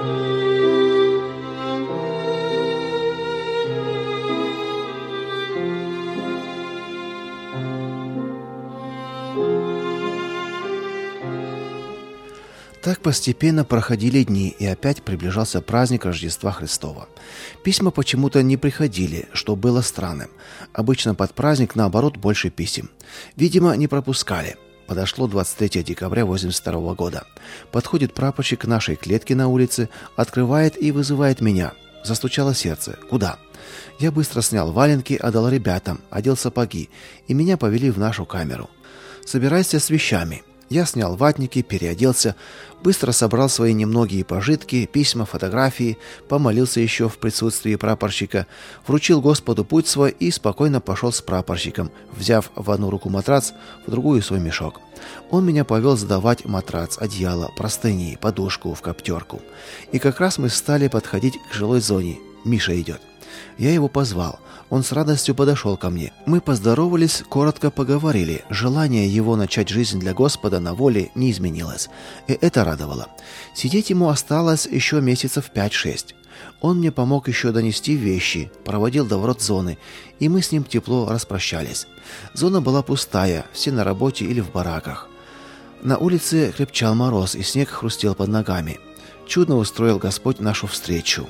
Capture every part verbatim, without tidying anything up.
Так постепенно проходили дни, и опять приближался праздник Рождества Христова. Письма почему-то не приходили, что было странным. Обычно под праздник, наоборот, больше писем. Видимо, не пропускали. Подошло двадцать третьего декабря восемьдесят второго года. Подходит прапорщик к нашей клетке на улице, открывает и вызывает меня. Застучало сердце. Куда? Я быстро снял валенки, отдал ребятам, одел сапоги, и меня повели в нашу камеру. «Собирайся с вещами». Я снял ватники, переоделся, быстро собрал свои немногие пожитки, письма, фотографии, помолился еще в присутствии прапорщика, вручил Господу путь свой и спокойно пошел с прапорщиком, взяв в одну руку матрац, в другую свой мешок. Он меня повел сдавать матрац, одеяло, простыни, подушку в коптерку. И как раз мы стали подходить к жилой зоне. Миша идет. Я его позвал. Он с радостью подошел ко мне. Мы поздоровались, коротко поговорили. Желание его начать жизнь для Господа на воле не изменилось. И это радовало. Сидеть ему осталось еще месяцев пять-шесть. Он мне помог еще донести вещи, проводил до ворот зоны, и мы с ним тепло распрощались. Зона была пустая, все на работе или в бараках. На улице крепчал мороз, и снег хрустел под ногами. Чудно устроил Господь нашу встречу.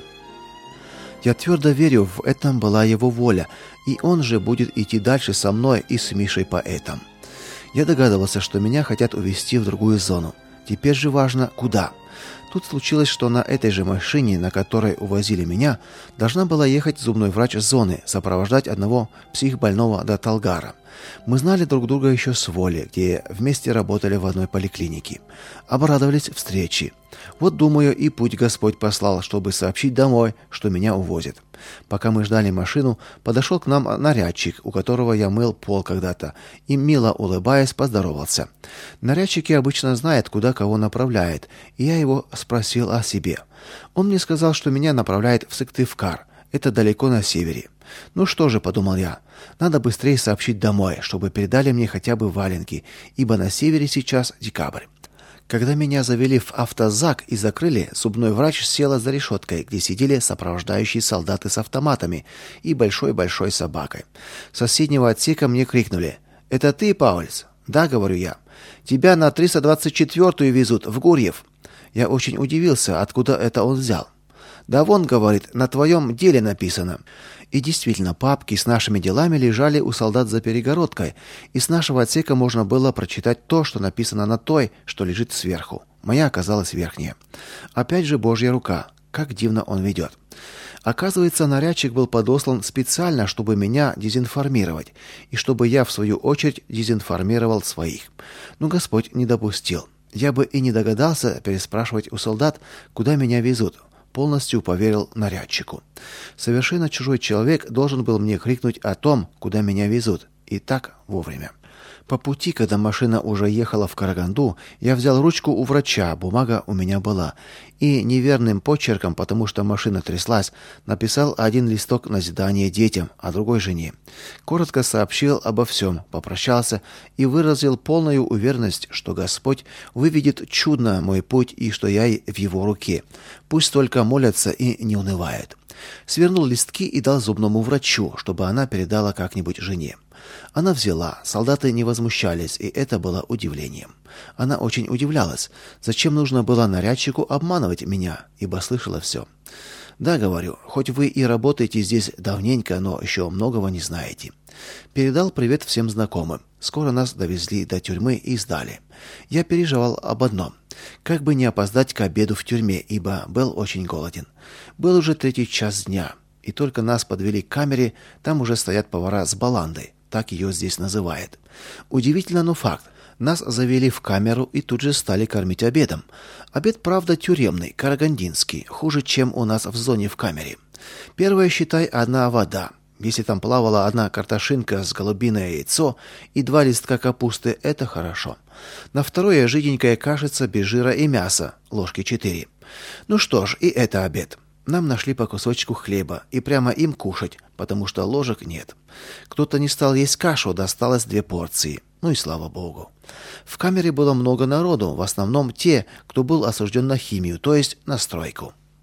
Я твердо верю, в этом была его воля, и он же будет идти дальше со мной и с Мишей поэтом. Я догадывался, что меня хотят увезти в другую зону. Теперь же важно, куда. Тут случилось, что на этой же машине, на которой увозили меня, должна была ехать зубной врач зоны, сопровождать одного психбольного до Талгара. Мы знали друг друга еще с Воли, где вместе работали в одной поликлинике. Обрадовались встрече. Вот, думаю, и путь Господь послал, чтобы сообщить домой, что меня увозят. Пока мы ждали машину, подошел к нам нарядчик, у которого я мыл пол когда-то, и, мило улыбаясь, поздоровался. Нарядчики обычно знают, куда кого направляет, и я его спросил о себе. Он мне сказал, что меня направляет в Сыктывкар. Это далеко на севере. Ну что же, подумал я, надо быстрее сообщить домой, чтобы передали мне хотя бы валенки, ибо на севере сейчас декабрь. Когда меня завели в автозак и закрыли, зубной врач села за решеткой, где сидели сопровождающие солдаты с автоматами и большой-большой собакой. С соседнего отсека мне крикнули: «Это ты, Паульс?» «Да», — говорю я. «Тебя на триста двадцать четвёртую везут, в Гурьев». Я очень удивился, откуда это он взял. «Да вон, — говорит, — на твоем деле написано». И действительно, папки с нашими делами лежали у солдат за перегородкой, и с нашего отсека можно было прочитать то, что написано на той, что лежит сверху. Моя оказалась верхняя. Опять же Божья рука. Как дивно он ведет. Оказывается, нарядчик был подослан специально, чтобы меня дезинформировать, и чтобы я, в свою очередь, дезинформировал своих. Но Господь не допустил. Я бы и не догадался переспрашивать у солдат, куда меня везут. Полностью поверил нарядчику. Совершенно чужой человек должен был мне крикнуть о том, куда меня везут, и так вовремя. По пути, когда машина уже ехала в Караганду, я взял ручку у врача, бумага у меня была, и неверным почерком, потому что машина тряслась, написал один листок назидания детям, а другой жене. Коротко сообщил обо всем, попрощался и выразил полную уверенность, что Господь выведет чудно мой путь и что я в его руке. Пусть только молятся и не унывают. Свернул листки и дал зубному врачу, чтобы она передала как-нибудь жене. Она взяла, солдаты не возмущались, и это было удивлением. Она очень удивлялась, зачем нужно было нарядчику обманывать меня, ибо слышала все. «Да, — говорю, — хоть вы и работаете здесь давненько, но еще многого не знаете». Передал привет всем знакомым. Скоро нас довезли до тюрьмы и сдали. Я переживал об одном. Как бы не опоздать к обеду в тюрьме, ибо был очень голоден. Был уже третий час дня, и только нас подвели к камере, там уже стоят повара с баландой. Так ее здесь называют. Удивительно, но факт. Нас завели в камеру и тут же стали кормить обедом. Обед, правда, тюремный, карагандинский, хуже, чем у нас в зоне в камере. Первое, считай, одна вода. Если там плавала одна картошинка с голубиное яйцо и два листка капусты, это хорошо. На второе жиденькая кашица без жира и мяса, ложки четыре. Ну что ж, и это обед. Нам нашли по кусочку хлеба, и прямо им кушать, потому что ложек нет. Кто-то не стал есть кашу, досталось две порции. Ну и слава богу. В камере было много народу, в основном те, кто был осужден на химию, то есть на стройку.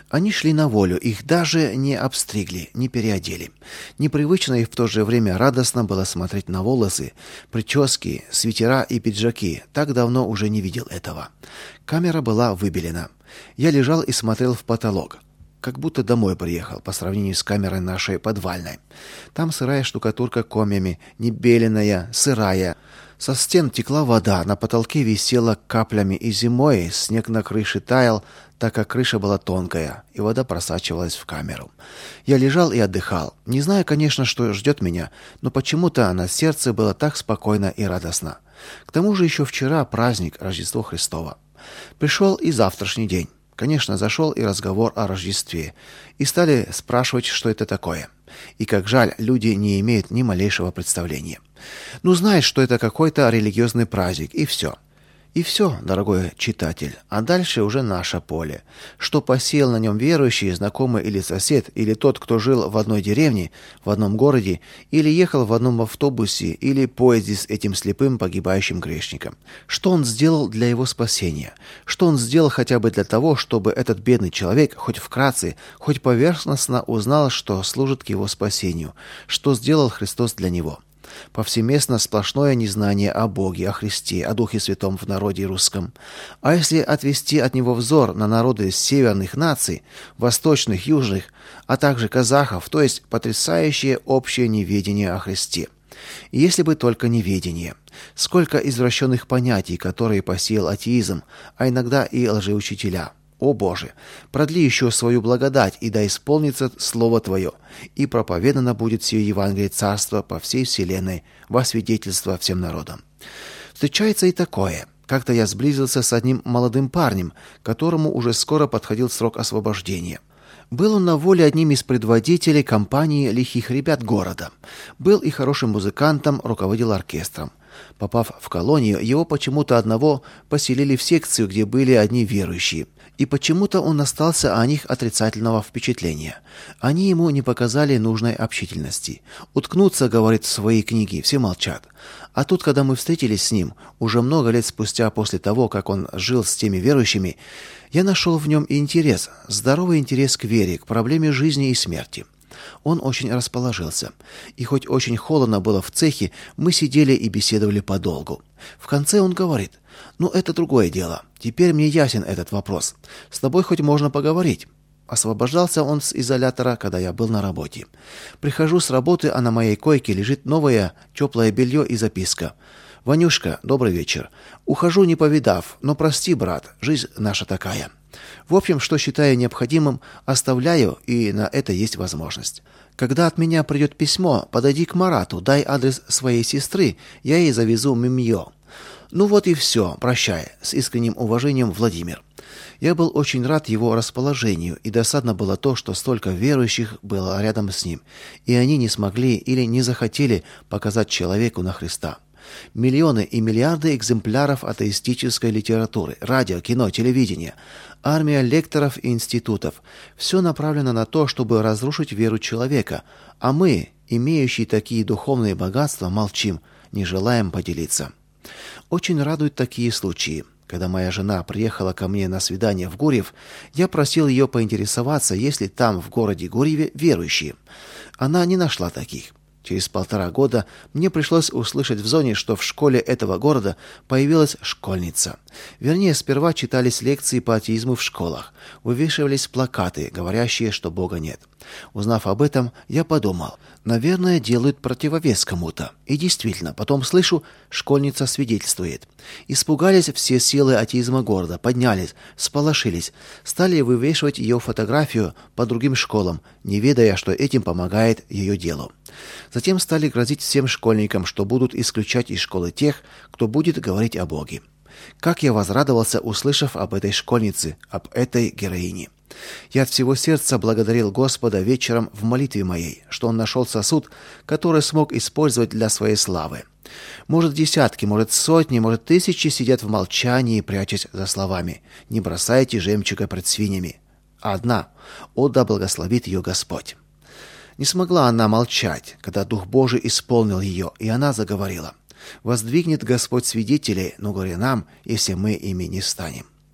Они шли на волю, их даже не обстригли, не переодели. Непривычно и в то же время радостно было смотреть на волосы, прически, свитера и пиджаки. Так давно уже не видел этого. Камера была выбелена. Я лежал и смотрел в потолок. Как будто домой приехал, по сравнению с камерой нашей подвальной. Там сырая штукатурка комьями, небеленная, сырая. Со стен текла вода, на потолке висела каплями, и зимой снег на крыше таял, так как крыша была тонкая, и вода просачивалась в камеру. Я лежал и отдыхал. Не знаю, конечно, что ждет меня, но почему-то на сердце было так спокойно и радостно. К тому же еще вчера праздник Рождество Христово. Пришел и завтрашний день. Конечно, зашел и разговор о Рождестве, и стали спрашивать, что это такое. И как жаль, люди не имеют ни малейшего представления. Ну, знают, что это какой-то религиозный праздник, и все. И все, дорогой читатель. А дальше уже наше поле. Что посеял на нем верующий, знакомый или сосед, или тот, кто жил в одной деревне, в одном городе, или ехал в одном автобусе, или поезде с этим слепым погибающим грешником. Что он сделал для его спасения? Что он сделал хотя бы для того, чтобы этот бедный человек, хоть вкратце, хоть поверхностно узнал, что служит к его спасению? Что сделал Христос для него? Повсеместно сплошное незнание о Боге, о Христе, о Духе Святом в народе русском. А если отвести от него взор на народы северных наций, восточных, южных, а также казахов, то есть потрясающее общее неведение о Христе. И если бы только неведение. Сколько извращенных понятий, которые посеял атеизм, а иногда и лжеучителя. О Боже, продли еще свою благодать, и да исполнится слово Твое, и проповедано будет сие Евангелие Царства по всей вселенной во свидетельство всем народам. Встречается и такое. Как-то я сблизился с одним молодым парнем, которому уже скоро подходил срок освобождения. Был он на воле одним из предводителей компании лихих ребят города. Был и хорошим музыкантом, руководил оркестром. Попав в колонию, его почему-то одного поселили в секцию, где были одни верующие. И почему-то он остался о них отрицательного впечатления. Они ему не показали нужной общительности. Уткнуться, говорит, в свои книги, все молчат. А тут, когда мы встретились с ним, уже много лет спустя после того, как он жил с теми верующими, я нашел в нем интерес, здоровый интерес к вере, к проблеме жизни и смерти. Он очень расположился. И хоть очень холодно было в цехе, мы сидели и беседовали подолгу. В конце он говорит: «Ну, это другое дело. Теперь мне ясен этот вопрос. С тобой хоть можно поговорить». Освобождался он с изолятора, когда я был на работе. Прихожу с работы, а на моей койке лежит новое теплое белье и записка. «Ванюшка, добрый вечер. Ухожу, не повидав, но прости, брат, жизнь наша такая». В общем, что считаю необходимым, оставляю, и на это есть возможность. Когда от меня придет письмо, подойди к Марату, дай адрес своей сестры, я ей завезу мемьё. Ну вот и все, прощай, с искренним уважением, Владимир. Я был очень рад его расположению, и досадно было то, что столько верующих было рядом с ним, и они не смогли или не захотели показать человеку на Христа. Миллионы и миллиарды экземпляров атеистической литературы, радио, кино, телевидение, армия лекторов и институтов. Все направлено на то, чтобы разрушить веру человека, а мы, имеющие такие духовные богатства, молчим, не желаем поделиться. Очень радуют такие случаи. Когда моя жена приехала ко мне на свидание в Гурьев, я просил ее поинтересоваться, есть ли там в городе Гурьеве верующие. Она не нашла таких. Через полтора года мне пришлось услышать в зоне, что в школе этого города появилась школьница. Вернее, сперва читались лекции по атеизму в школах, вывешивались плакаты, говорящие, что Бога нет. Узнав об этом, я подумал, наверное, делают противовес кому-то. И действительно, потом слышу, школьница свидетельствует. Испугались все силы атеизма города, поднялись, сполошились, стали вывешивать ее фотографию по другим школам, не ведая, что этим помогает ее делу. Затем стали грозить всем школьникам, что будут исключать из школы тех, кто будет говорить о Боге. Как я возрадовался, услышав об этой школьнице, об этой героине. Я от всего сердца благодарил Господа вечером в молитве моей, что Он нашел сосуд, который смог использовать для своей славы. Может, десятки, может, сотни, может, тысячи сидят в молчании, прячась за словами: «Не бросайте жемчуга пред свиньями». А одна: «О, да благословит ее Господь». Не смогла она молчать, когда Дух Божий исполнил ее, и она заговорила: «Воздвигнет Господь свидетелей, но горе нам, если мы ими не станем».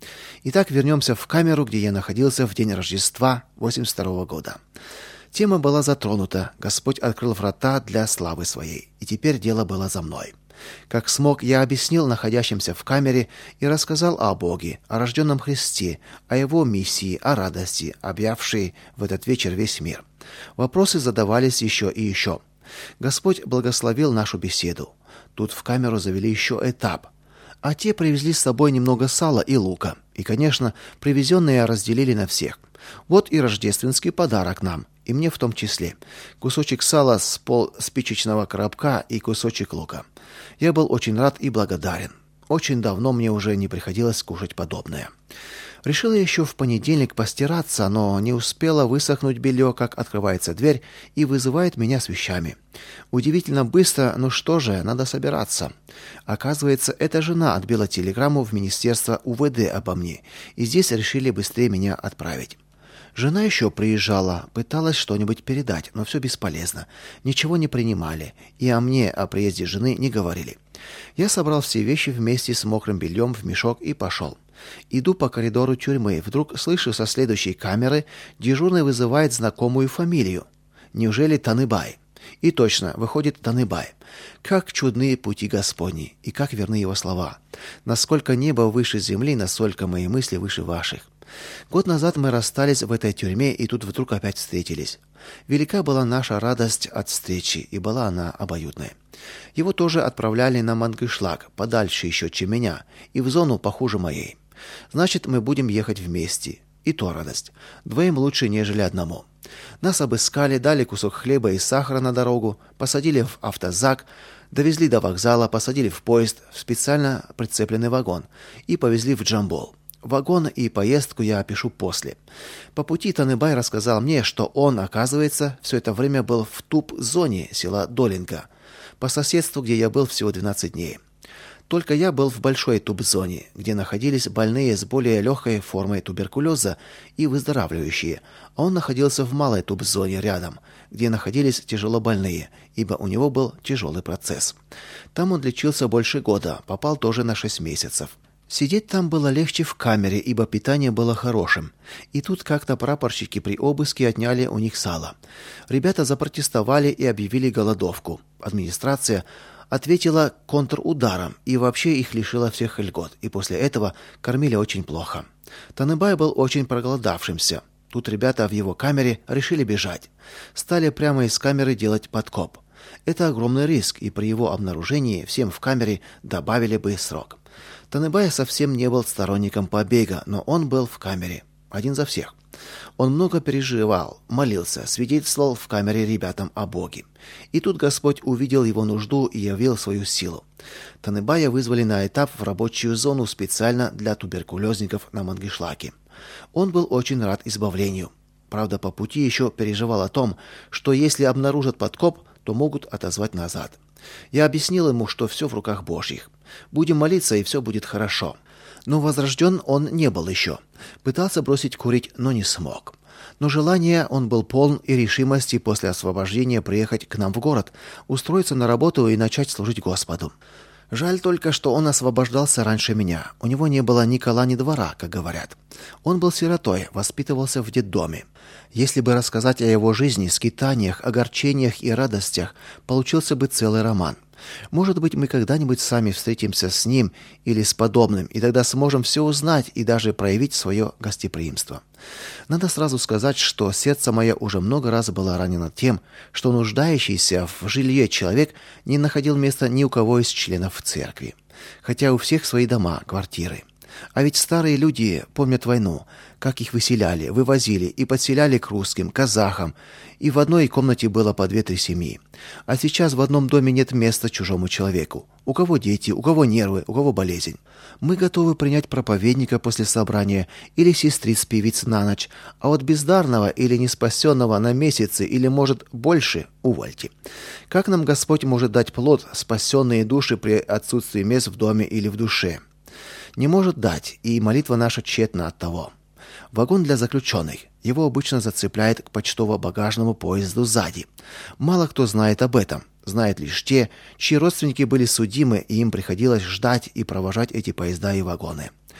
Итак, вернемся в камеру, где я находился в день Рождества восемьдесят второго года. Тема была затронута, Господь открыл врата для славы своей, и теперь дело было за мной. Как смог, я объяснил находящимся в камере и рассказал о Боге, о рожденном Христе, о Его миссии, о радости, объявшей в этот вечер весь мир. Вопросы задавались еще и еще. Господь благословил нашу беседу. Тут в камеру завели еще этап. А те привезли с собой немного сала и лука. И, конечно, привезенные разделили на всех. Вот и рождественский подарок нам, и мне в том числе. Кусочек сала с пол спичечного коробка и кусочек лука. Я был очень рад и благодарен. Очень давно мне уже не приходилось кушать подобное. Решила еще в понедельник постираться, но не успела высохнуть белье, как открывается дверь и вызывает меня с вещами. Удивительно быстро, ну что же, надо собираться. Оказывается, эта жена отбила телеграмму в министерство У В Д обо мне, и здесь решили быстрее меня отправить. Жена еще приезжала, пыталась что-нибудь передать, но все бесполезно. Ничего не принимали, и о мне, о приезде жены не говорили. Я собрал все вещи вместе с мокрым бельем в мешок и пошел. Иду по коридору тюрьмы, вдруг слышу со следующей камеры, дежурный вызывает знакомую фамилию. Неужели Таныбай? И точно, выходит Таныбай. Как чудные пути Господни, и как верны его слова. Насколько небо выше земли, настолько мои мысли выше ваших. Год назад мы расстались в этой тюрьме, и тут вдруг опять встретились. Велика была наша радость от встречи, и была она обоюдной. Его тоже отправляли на Мангышлак, подальше еще, чем меня, и в зону похуже моей. Значит, мы будем ехать вместе. И то радость. Двоим лучше, нежели одному. Нас обыскали, дали кусок хлеба и сахара на дорогу, посадили в автозак, довезли до вокзала, посадили в поезд, в специально прицепленный вагон и повезли в Джамбол. Вагон и поездку я опишу после. По пути Таныбай рассказал мне, что он, оказывается, все это время был в туб-зоне села Долинка, по соседству, где я был всего двенадцать дней. Только я был в большой туб-зоне, где находились больные с более легкой формой туберкулеза и выздоравливающие, а он находился в малой туб-зоне рядом, где находились тяжелобольные, ибо у него был тяжелый процесс. Там он лечился больше года, попал тоже на шесть месяцев. Сидеть там было легче в камере, ибо питание было хорошим. И тут как-то прапорщики при обыске отняли у них сало. Ребята запротестовали и объявили голодовку. Администрация ответила контрударом и вообще их лишила всех льгот, и после этого кормили очень плохо. Таныбай был очень проголодавшимся. Тут ребята в его камере решили бежать. Стали прямо из камеры делать подкоп. Это огромный риск, и при его обнаружении всем в камере добавили бы срок. Таныбай совсем не был сторонником побега, но он был в камере, один за всех. Он много переживал, молился, свидетельствовал в камере ребятам о Боге. И тут Господь увидел его нужду и явил свою силу. Таныбая вызвали на этап в рабочую зону специально для туберкулезников на Мангышлаке. Он был очень рад избавлению. Правда, по пути еще переживал о том, что если обнаружат подкоп, то могут отозвать назад. Я объяснил ему, что все в руках Божьих. Будем молиться, и все будет хорошо. Но возрожден он не был еще. Пытался бросить курить, но не смог. Но желания он был полон и решимости после освобождения приехать к нам в город, устроиться на работу и начать служить Господу. Жаль только, что он освобождался раньше меня. У него не было ни кола, ни двора, как говорят. Он был сиротой, воспитывался в детдоме. Если бы рассказать о его жизни, скитаниях, огорчениях и радостях, получился бы целый роман. Может быть, мы когда-нибудь сами встретимся с ним или с подобным, и тогда сможем все узнать и даже проявить свое гостеприимство. Надо сразу сказать, что сердце мое уже много раз было ранено тем, что нуждающийся в жилье человек не находил места ни у кого из членов церкви, хотя у всех свои дома, квартиры. А ведь старые люди помнят войну, как их выселяли, вывозили и подселяли к русским, казахам, и в одной комнате было по две-три семьи. А сейчас в одном доме нет места чужому человеку. У кого дети, у кого нервы, у кого болезнь. Мы готовы принять проповедника после собрания или сестриц-певиц на ночь, а вот бездарного или неспасенного на месяцы или, может, больше увольте. Как нам Господь может дать плод, спасенные души при отсутствии мест в доме или в душе? Не может дать, и молитва наша тщетна от того. Вагон для заключенных. Его обычно зацепляет к почтово-багажному поезду сзади. Мало кто знает об этом. Знают лишь те, чьи родственники были судимы, и им приходилось ждать и провожать эти поезда и вагоны.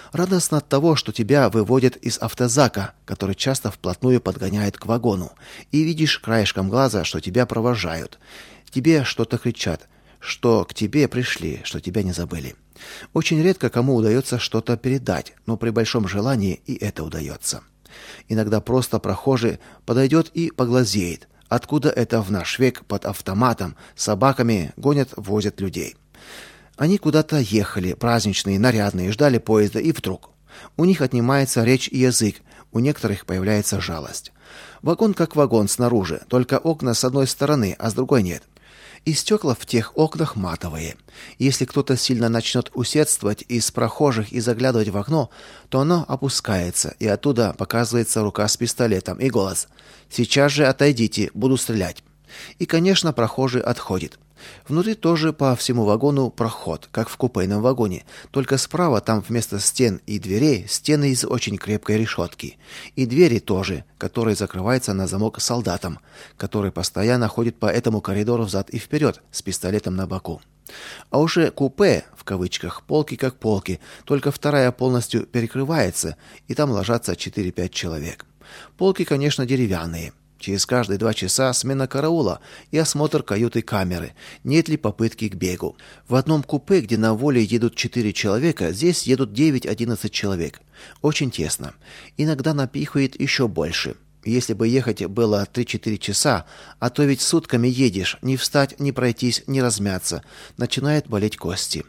Радостно от того, что тебя выводят из автозака, который часто вплотную подгоняет к вагону, и видишь краешком глаза, что тебя провожают. Тебе что-то кричат, что к тебе пришли, что тебя не забыли. Очень редко кому удается что-то передать, но при большом желании и это удается. Иногда просто прохожий подойдет и поглазеет, откуда это в наш век под автоматом собаками гонят-возят людей. Они куда-то ехали, праздничные, нарядные, ждали поезда, и вдруг у них отнимается речь и язык, у некоторых появляется жалость. Вагон как вагон снаружи, только окна с одной стороны, а с другой нет. И стекла в тех окнах матовые. Если кто-то сильно начнет усердствовать из прохожих и заглядывать в окно, то оно опускается, и оттуда показывается рука с пистолетом и голос: «Сейчас же отойдите, буду стрелять». И, конечно, прохожий отходит. Внутри тоже по всему вагону проход, как в купейном вагоне, только справа там вместо стен и дверей стены из очень крепкой решетки. И двери тоже, которые закрываются на замок солдатом, который постоянно ходит по этому коридору взад и вперед с пистолетом на боку. А уже купе, в кавычках, полки как полки, только вторая полностью перекрывается, и там ложатся четыре-пять человек. Полки, конечно, деревянные. Через каждые два часа смена караула и осмотр каюты-камеры, нет ли попытки к бегу. В одном купе, где на воле едут четыре человека, здесь едут девять-одиннадцать человек. Очень тесно. Иногда напихивает еще больше. Если бы ехать было три-четыре часа, а то ведь сутками едешь, не встать, не пройтись, не размяться, начинает болеть кости.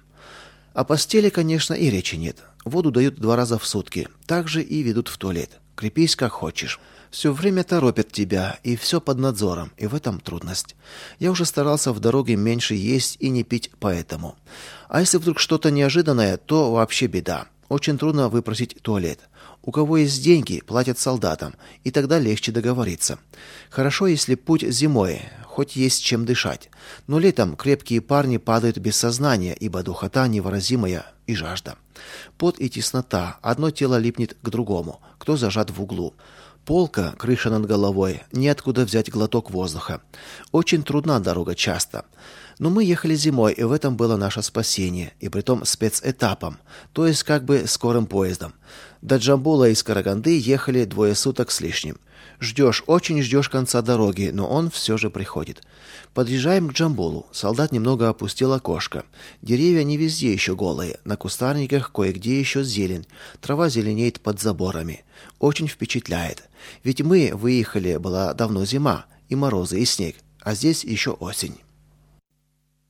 О постели, конечно, и речи нет. Воду дают два раза в сутки, также и ведут в туалет. Крепись как хочешь. Все время торопят тебя, и все под надзором, и в этом трудность. Я уже старался в дороге меньше есть и не пить поэтому. А если вдруг что-то неожиданное, то вообще беда. Очень трудно выпросить туалет. У кого есть деньги, платят солдатам, и тогда легче договориться. Хорошо, если путь зимой, хоть есть чем дышать. Но летом крепкие парни падают без сознания, ибо духота невыразимая и жажда. Пот и теснота, одно тело липнет к другому, кто зажат в углу. Полка, крыша над головой, неоткуда взять глоток воздуха. Очень трудна дорога часто. Но мы ехали зимой, и в этом было наше спасение, и притом спецэтапом, то есть как бы скорым поездом. До Джамбула из Караганды ехали двое суток с лишним. Ждешь, очень ждешь конца дороги, но он все же приходит. Подъезжаем к Джамбулу. Солдат немного опустил окошко. Деревья не везде еще голые, на кустарниках кое-где еще зелень. Трава зеленеет под заборами. Очень впечатляет. Ведь мы выехали, была давно зима, и морозы, и снег, а здесь еще осень.